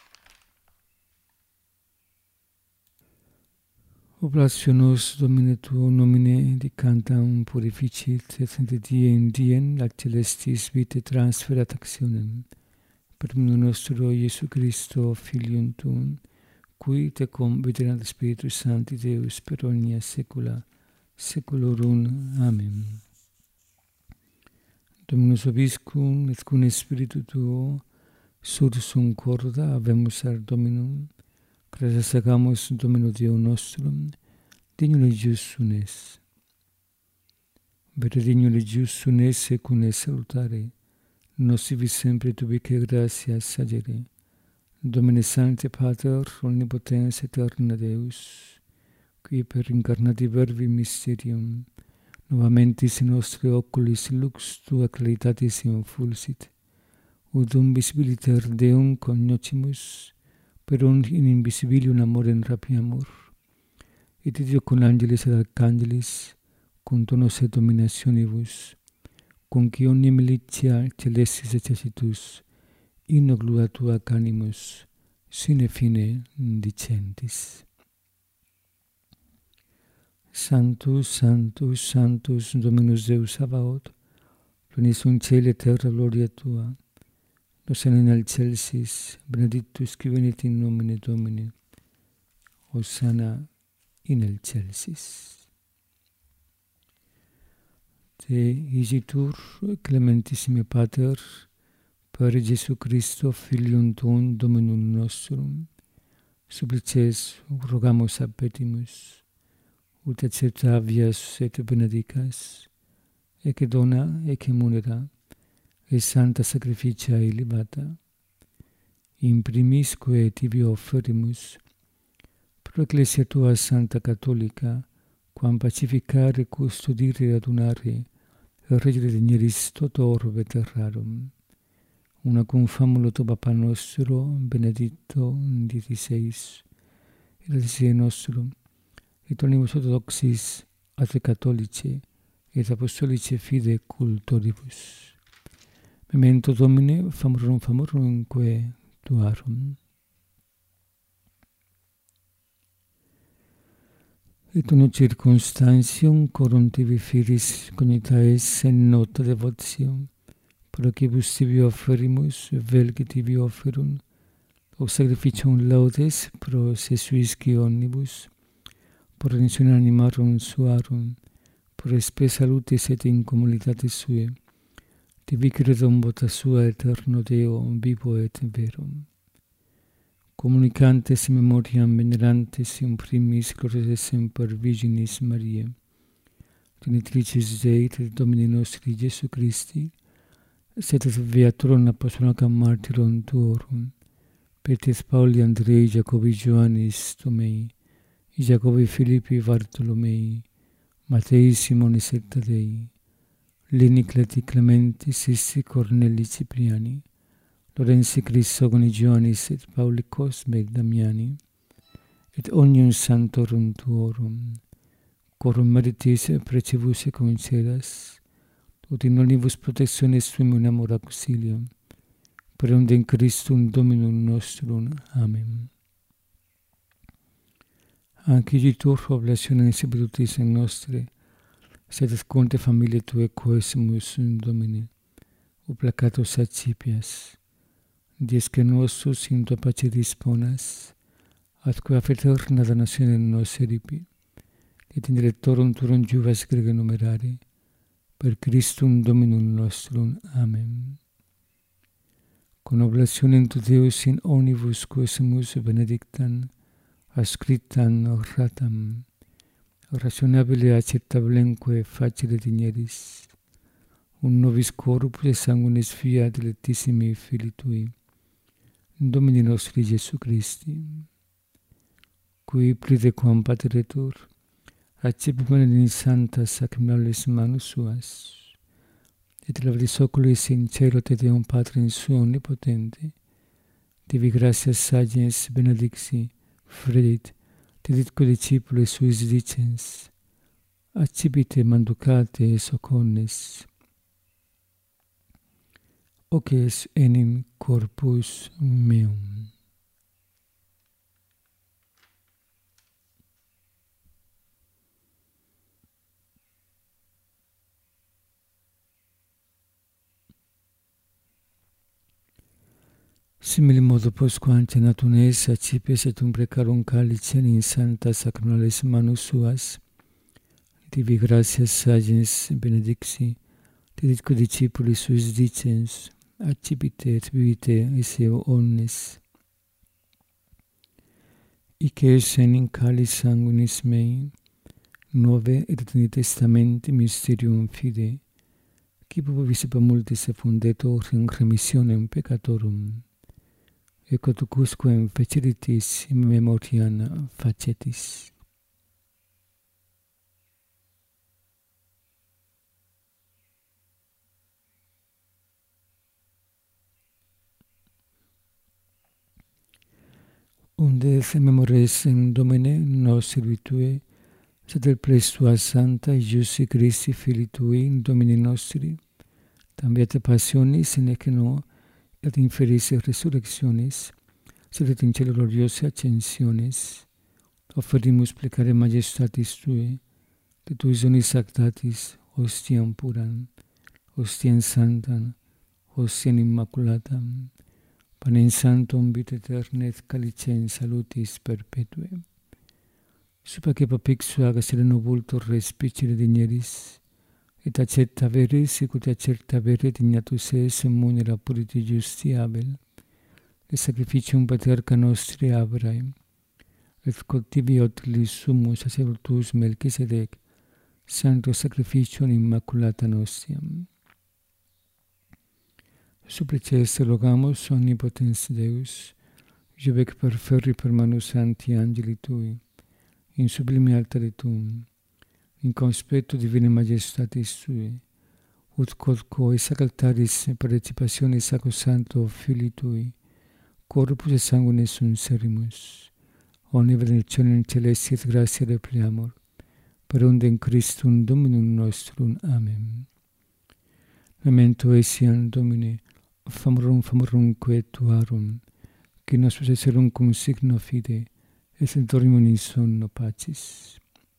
Oblationos Domine Tuo nomine dicantam purificit, et de die in diem ac celestis vitae transferat actionem, per nostro Iesu Christo, Filium Tuum, qui te conviderat Spiritus Sancti Deus per omnia saecula saeculorum. Amen. Dominus vobiscum, et cum Spiritu Tuo, sursum corda habemus ad Dominum, gratias agamus Domino Deo nostrum, dignum legius unes. Vere dignum legius unes et cum salutare, nos sibi sempre tubique gratias agere. Domine Sancte Pater, omnipotens aeterna Deus, qui per incarnati verbi mysterium novamentis in nostre oculis lux tua claritatis infulsit, ut um visibiliter Deum cognoscimus, per un in invisibilium amorem rapiamur, et Dio con angelis et arcangelis, cum tonos et dominationibus, cum qui omnia militia celestis exercitus, in oglua tua canimus, sine fine dicentis. Sanctus, Sanctus, Sanctus, Dominus Deus Sabaoth, plenis in caeli et terra gloria tua, Hosanna in excelsis, benedictus qui venit in nomine Domini, Hosanna in excelsis. Te igitur, clementissime Pater, per Jesu Christo, Filium Tuum, Dominum nostrum, supplices rogamus appetimus, ut acceptavias et benedicas, ecce dona, ecce munera, et santa sacrificia elevata, in primisque tibi offerimus, pro ecclesia tua santa catholica, quam pacificare, custodire, adunare, et regere digneris toto orbe terrarum, una cum famulo tu Papa nostro, benedicto diciseis, et latice nostrum, et omnibus orthodoxis, atre catholice, et apostolice fide cultoribus. Memento Domine, famorum famorum que tuarum. Et uno circunstantium corum tibi firis cognitaes in nota devotium, pro quibus tibi offerimus, vel que tibi offerum, o sacrificium laudes pro se suisci omnibus, por redemptione animarum suarum, por spe salutis et in communitatis sue, tibi credum vota sua eterno Deo, vivo et verum. Communicantes in memoriam venerantes in primis glorias semper Virginis Mariae, genitricis Dei et Domini nostri Jesu Christi, sed et viatorum apostolacam martyrum tuorum, Petrus Pauli Andrei Jacobi Ioannis Tomei, Jacobi Philippi Bartolomei, Matei Simonis et Tadei, Lini Cleti Clementi Sisti Corneli Cipriani, Lorenzi Crisogoni Ioannis et Pauli Cosme et Damiani, et omnium santorum tuorum, corum meritis precibus et concedas, ut in omnibus protectiones tuum in amor auxilium, per in Christum Dominum nostrum. Amen. Anciditur oblationes sebilutis in nostre, sed conte familiae Tuae coesimus in Domine, o placatus accipias, dies que nostus in tua pace disponas, atque affeterna danatione nos eripi, et in electorum turum juvas grege numerare, per Christum Dominum nostrum. Amen. Con oblationem tu Deus in omnibus coesimus benedictam, ascriptam oratam, rationabile acceptablenque facile digneris, un nobis corpus et sanguinis fiat dilectissimi Filii Tui, Domini nostri Jesu Christi, qui pride quam pateretur, accepit in santa sacramentales manus suas, et levatis oculis in cielo te Deum Patrim suo omnipotente, divi gratias sagens benedixi, fredit, teditque discipuli suis dicens, accipite manducate soconnes, hoc es enim corpus meum. Simili modo postquam cenatum es accipes et umbricarum calicem in santa sacramentales manus suas, divi gratias sagens benedixi, teditque discipuli suis dicens, accipite et bibite esse omnes. Ic es in calis sanguinis mei, nove et in testamenti mysterium fide, qui provisip multis effundetur in remissionem peccatorum, et cotucusquem feceritis in memoriam facetis. unde memores in Domine nos servitue, sed el plestua Santa Iesus Christi Filii Tui, in Domini nostri, tambiate passionis in eceno et inferis resurrectionis, sed et in cielo gloriose ascensionis, offerimus plecare majestatis Tui, que Tui sonis actatis, hostiam puram, hostiam santam, hostiam immaculatam, panem sanctum vita aeterna et calicem salutis perpetue. Supaque papixu aga sereno vultur respicere digneris, et accepta vere sicut accepta vere dignatus es munera puriti justi Abel, et sacrificium paterca nostri Abraham, et cultivi utilis sumus sacerdotus Melchisedec, sancto sacrificium immaculata nostiam. Supplices te rogamus, omnipotens Deus, juvec perferri per manus santi angeli Tui, in sublime altare Tuum, in conspetto divine majestatis Tui, ut quodquo esac altaris participationis sacrosancto Filii Tui, corpus et sanguine sunt servimus, omni benedictionem celesti et gratia repliamur, per unde in Christum Dominum nostrum. Amen. Memento etiam Domine, famorum famorumque Tuarum, qui nos possesserum cum signo fide, et dormim in sonno pacis.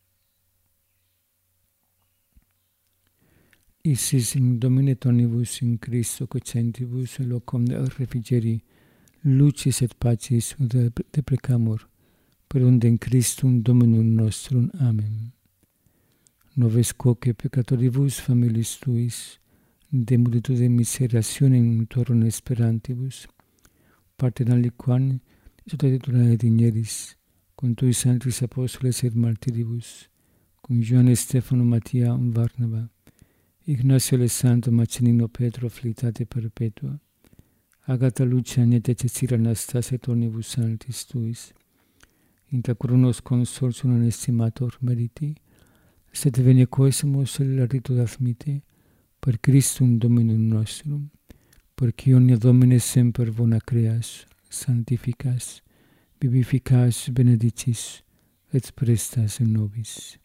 Isis in Domine tonibus in Christo cocentibus locum refugeri, lucis et pacis ut deprecamur, per unde in Christum Dominum nostrum. Amen. Noves quoque peccatoribus familis Tuis, de multitude miserationem torum esperantibus, partem aliquam sostitulae digneris, cum Tui sanctis apostoles et martiribus, cum Ioanne Stefano Mattia Varnava, Ignacio Alessandro Macenino Petro afflictate perpetua, Agata Lucia Agneta Cecira Anastasia et omnibus sanctis Tuis, inter coronos consortium unestimator meriti, sed venia coesimus celerito admite, per Christum Dominum nostrum, perque omnia Domine semper bona creas, sanctificas, vivificas, benedicis, et prestas in nobis.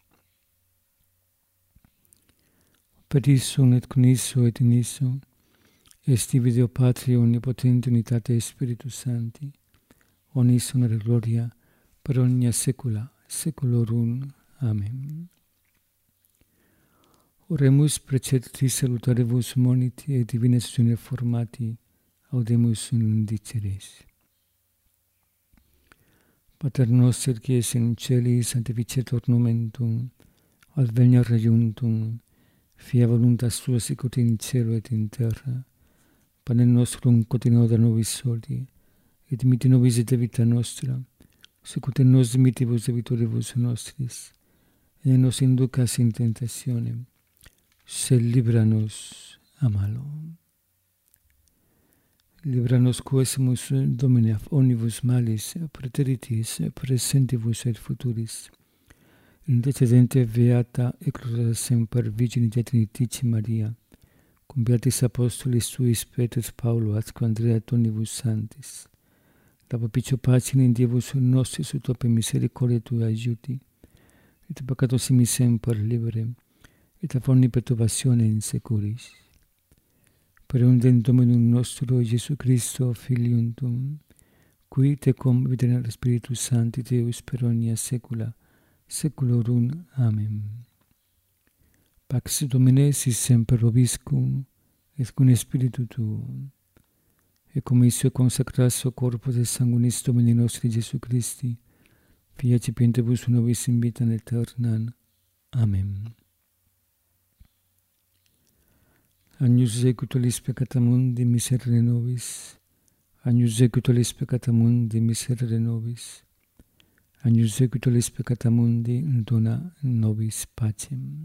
Per issum et con isso et in isso, est ibi Deo Patria omnipotente unitate Spiritus Sancti, omnis honor et gloria, per omnia saecula saeculorum. Amen. Oremus preceptis salutaribus moniti et divina sessione formati, audemus in diceres. Pater noster qui es in celi, sanctificetur nomen Tuum, adveniat regnum Tuum, fiat voluntas Tua sicut in cielo et in terra. Panem nostrum quotidianum da nobis hodie, et dimitte nobis et debita nostra, sicut et nos dimittivus debitoribus nostris, et ne nos inducas in tentationem, sed libera nos a malo. Libera nos quaesimus Domine ab omnibus malis, praeteritis, presentibus et futuris, intercedente beata eclosa semper Virgini Trinitici Maria, cum beatis apostolis Tuis Petrus Paulo, atque Andrea et omnibus sanctis, da propicio pacem in Dievus nostris ut opere misericordiae Tui aiuti, et peccatos simi semper liberem, et ab omni perturbatione in securis. Per unde in Dominum nostro Iesu Christo, Filium Tuum, qui tecum vitae Spiritus Sancti Deus per omnia saecula saeculorum. Amen. Pax Domini sit semper vobiscum, et cum spiritu tuum. Et cum issue consecratio corpus et sanguinis Domini nostri Iesu Christi, Fia cipientibus nobis in vitam aeternam. Amen. Agnus Dei, qui tollis peccata mundi, miserere nobis. Agnus Dei, qui tollis peccata mundi, miserere nobis. Agnus Dei, qui tollis peccata mundi, dona nobis pacem.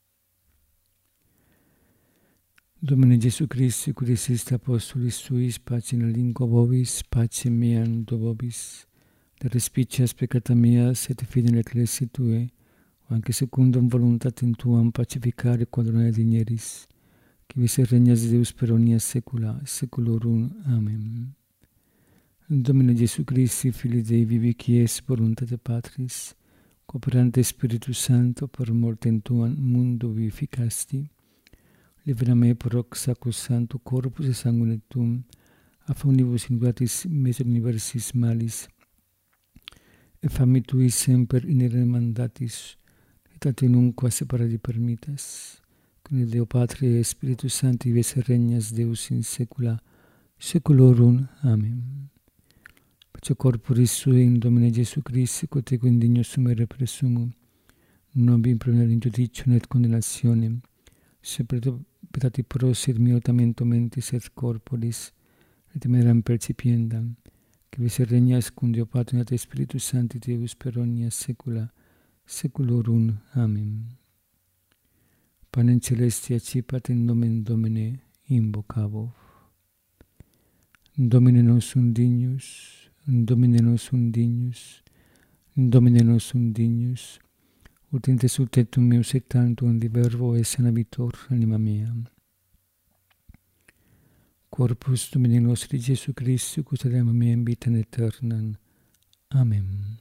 Domine Iesu Christi, qui diciste apostolis Tuis, pacem in lingua vobis, pacem meam do vobis, de respicias peccata meas et fidem ecclesiae Tuae, anque secundum voluntatem Tuam pacificare quadrone digneris, qui vis regnas Deus per omnia saecula saeculorum. Amen. Domine Gesù Christi, Fili Dei vivi chies, voluntate Patris, cooperante Spiritus Santo, per morte in tuo mundo vivificasti, libera me per hoc sacrosancto corpus et sanguine tuum, a faunibus in gratis meso universis malis, e fammi tui semper inere mandatis, et ate nunquam separati permittas, con il Deo Patria e Spiritus Sancti vives et regnas Deus in saecula saeculorum. Amen. Pace corporis sui in Domine Gesù Christi, coteco indigno sumere presumum, non vi impremiare in judicio et condenationem, sempre petati prosir mio tamento mentis et corporis, et meram percipiendam, que vis regnas cum Deo Patria et Spiritus Sancti Deus per omnia saecula saeculorum. Amen. Panem celesti accipat in nomen Domine invocavo. Domine nostrum dignus, Domine nostrum dignus, Domine nostrum dignus, ut in te sutetum meus et tantum di verbo esse navitor anima mea. Corpus Domini nostri Gesù Christi, custodiam mea in vitam aeternam. Amen.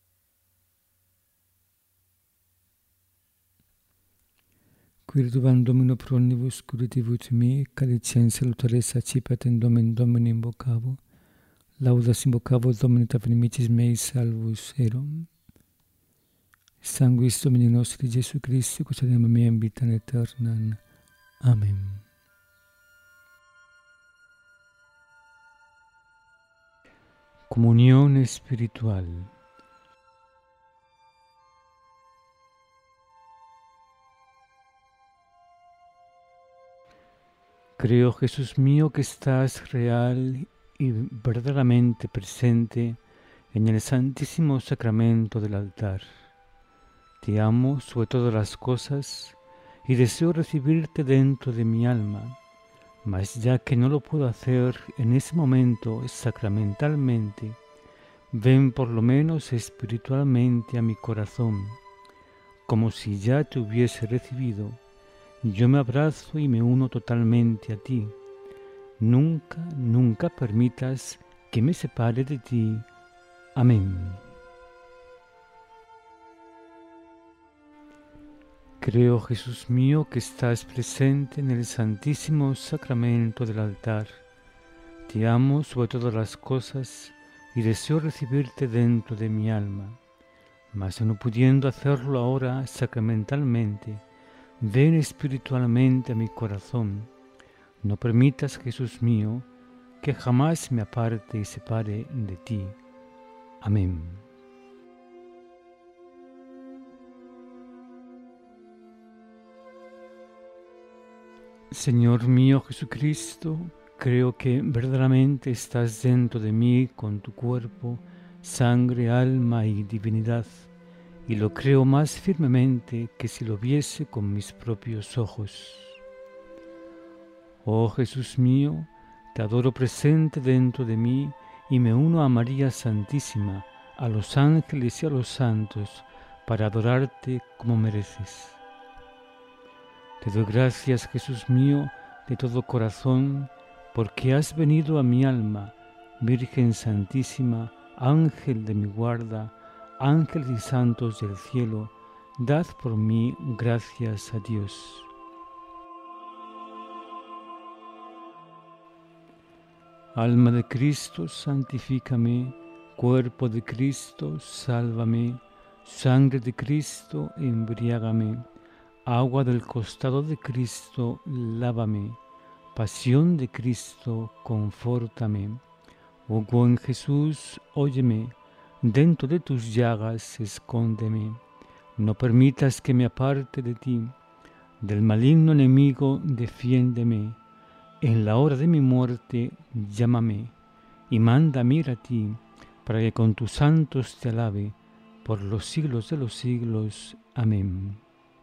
Quiriduvam Domino pro omnibus curativit me, calicem salutares accipat in nomen Domini invocavo, laudas invocavo Domini et inimicis mei salvus erum. Sanguis Domini nostri Gesù Christi, custodiam mea in vitam aeternam. Amen. Comunión espiritual. Creo, Jesús mío, que estás real y verdaderamente presente en el santísimo sacramento del altar. Te amo sobre todas las cosas y deseo recibirte dentro de mi alma, mas ya que no lo puedo hacer en ese momento sacramentalmente, ven por lo menos espiritualmente a mi corazón, como si ya te hubiese recibido. Yo me abrazo y me uno totalmente a ti. Nunca, nunca permitas que me separe de ti. Amén. Creo, Jesús mío, que estás presente en el santísimo sacramento del altar. Te amo sobre todas las cosas y deseo recibirte dentro de mi alma. Mas no pudiendo hacerlo ahora sacramentalmente, ven espiritualmente a mi corazón. No permitas, Jesús mío, que jamás me aparte y separe de ti. Amén. Señor mío Jesucristo, creo que verdaderamente estás dentro de mí con tu cuerpo, sangre, alma y divinidad, y lo creo más firmemente que si lo viese con mis propios ojos. Oh Jesús mío, te adoro presente dentro de mí y me uno a María Santísima, a los ángeles y a los santos, para adorarte como mereces. Te doy gracias, Jesús mío, de todo corazón, porque has venido a mi alma, Virgen Santísima, Ángel de mi guarda, ángeles y santos del cielo, dad por mí gracias a Dios. Alma de Cristo, santifícame, cuerpo de Cristo, sálvame, sangre de Cristo, embriágame, agua del costado de Cristo, lávame, pasión de Cristo, confórtame. Oh buen Jesús, óyeme, dentro de tus llagas escóndeme, no permitas que me aparte de ti, del maligno enemigo defiéndeme, en la hora de mi muerte llámame, y mándame ir a ti, para que con tus santos te alabe, por los siglos de los siglos. Amén.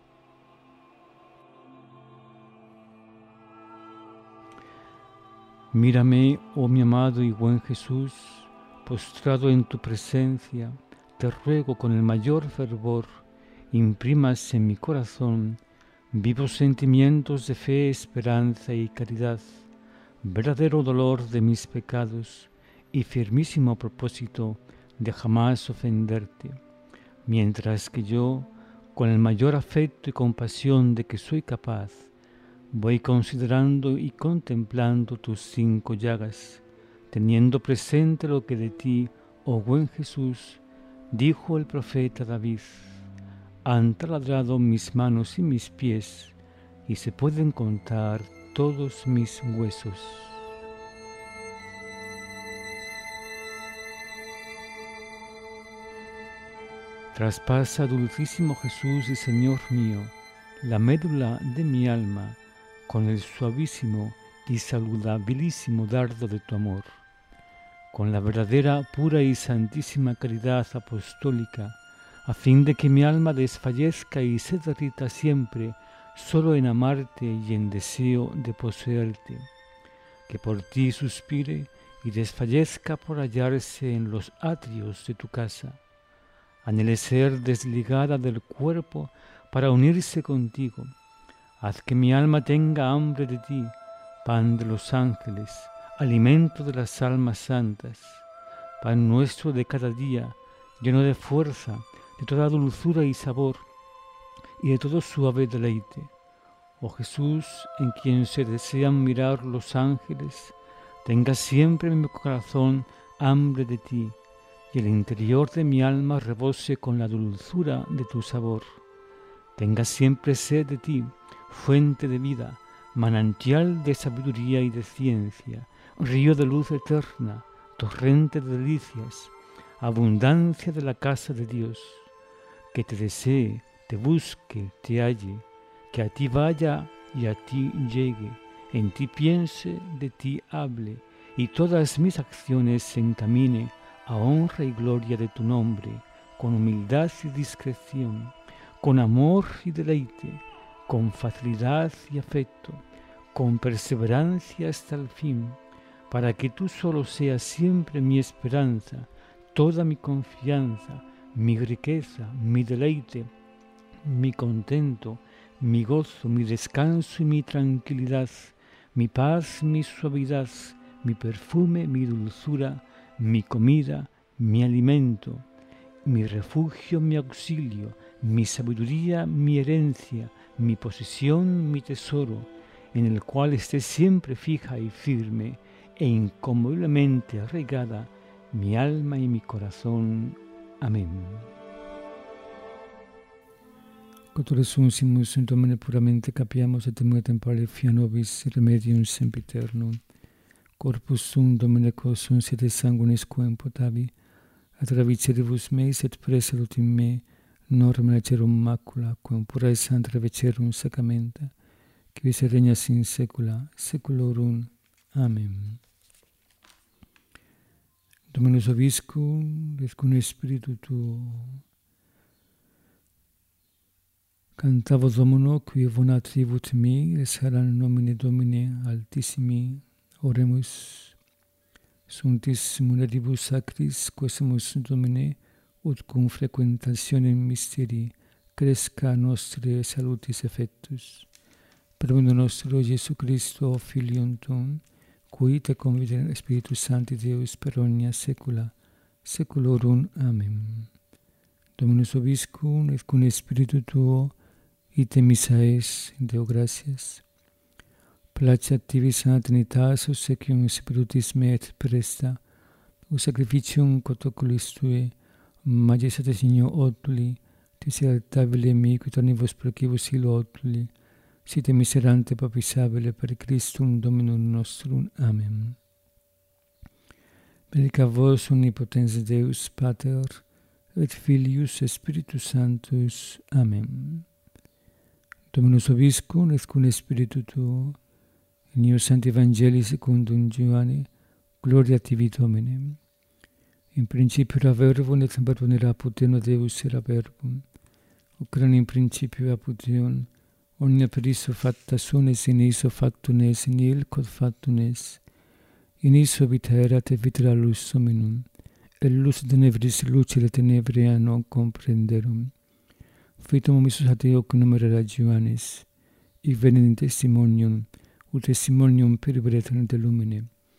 Mírame, oh mi amado y buen Jesús, postrado en tu presencia, te ruego con el mayor fervor, imprimas en mi corazón vivos sentimientos de fe, esperanza y caridad, verdadero dolor de mis pecados, y firmísimo propósito de jamás ofenderte, mientras que yo, con el mayor afecto y compasión de que soy capaz, voy considerando y contemplando tus cinco llagas, teniendo presente lo que de ti, oh buen Jesús, dijo el profeta David: han taladrado mis manos y mis pies, y se pueden contar todos mis huesos. Traspasa, dulcísimo Jesús y Señor mío, la médula de mi alma con el suavísimo y saludabilísimo dardo de tu amor, con la verdadera, pura y santísima caridad apostólica, a fin de que mi alma desfallezca y se derrita siempre solo en amarte y en deseo de poseerte, que por ti suspire y desfallezca por hallarse en los atrios de tu casa. Anhele ser desligada del cuerpo para unirse contigo. Haz que mi alma tenga hambre de ti, pan de los ángeles, alimento de las almas santas, pan nuestro de cada día, lleno de fuerza, de toda dulzura y sabor, y de todo suave deleite. Oh Jesús, en quien se desean mirar los ángeles, tenga siempre en mi corazón hambre de ti, y el interior de mi alma rebose con la dulzura de tu sabor. Tenga siempre sed de ti, fuente de vida, manantial de sabiduría y de ciencia, río de luz eterna, torrente de delicias, abundancia de la casa de Dios. Que te desee, te busque, te halle, que a ti vaya y a ti llegue, en ti piense, de ti hable, y todas mis acciones se encamine a honra y gloria de tu nombre, con humildad y discreción, con amor y deleite, con facilidad y afecto, con perseverancia hasta el fin, para que tú solo seas siempre mi esperanza, toda mi confianza, mi riqueza, mi deleite, mi contento, mi gozo, mi descanso y mi tranquilidad, mi paz, mi suavidad, mi perfume, mi dulzura, mi comida, mi alimento, mi refugio, mi auxilio, mi sabiduría, mi herencia, mi posesión, mi tesoro, en el cual esté siempre fija y firme e inconmoviblemente arraigada mi alma y mi corazón. Amén. Quod sunsimus in Domine puramente capiamus et imue temporale fia nobis remedium sempiternum. Corpus sum Domine quos sunt sede sanguinis quem potavi, ad ravicieribus meis et presalut in me norma lacerum macula, quem pura sant revecerum sacramenta, qui vis regnas in saecula saeculorum. Amen. Dominus vobiscum, et cum spiritu tuo. Cantavo Domino, qui vonatribut mi, esalam nomine Domine altissimi. Oremus. Sanctis munedibus sacris, quesumus Domine, ut cum frequentationem mysterii cresca nostre salutis effectus. Per unum nostro Iesu Christo, Filium Tuum, cui te convide Spiritus Sancti Deus per omnia saecula saeculorum. Amen. Dominus vobiscum, et cum spiritu tuo, ite missa es, Deo gratias. Placeat tibi Sancta Trinitas, obsequium spiritus me et presta, o sacrificium quod oculis tue, majestate signo otuli, tis altabile mi, qui tornibus procibus ilo otuli, site miserante papisabile per Christum Dominum nostrum. Amen. Benedicat vos omnipotens Deus, Pater, et Filius, et Spiritus Sanctus. Amen. Dominus vobiscum, et cum spiritu tuo, in eo Sancti Evangelii secundum Ioanne, gloria tibi Domine. In principio era verbum, et verbum era poteno Deus era verbum. Ocran in principio apud Deum, omnia per iso facta sunt, et in iso factum est, in il quod factum est. In iso vita erat, et vita era lux hominum, et lux tenebris lucere tenebrae non comprenderum. Fitum isus ad eo cum numerera Ioannis, ic venit in testimonium, ut testimonium peribret de lumine,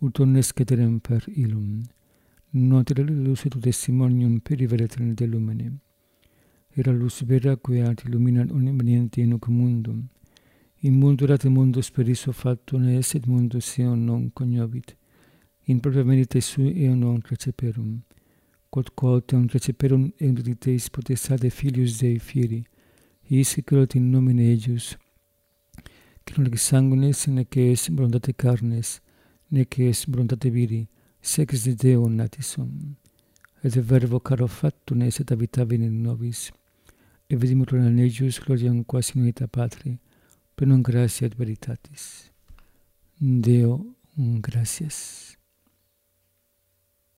ut omnes ceterem per illum, notere luce tu testimonium perivere Trinite lumine. Era luz vera quae ad illuminat omniente in hoc mundum. In mundo erat mundus per iso facto, ne esset mundus eo non cognovit. In propria merite sui eo non receperum. Quod quotem receperum euditeis potestate filius Dei fieri, isque creot in nomine eius, que non ex sanguinis, nec es voluntate carnes, nec es voluntate viri, sex de Deo natis sum. Et verbo caro factum esset habitabile in nobis, et vidimur in eius gloriam quasi unita Patri, plenum gratia et veritatis. Deo gratias.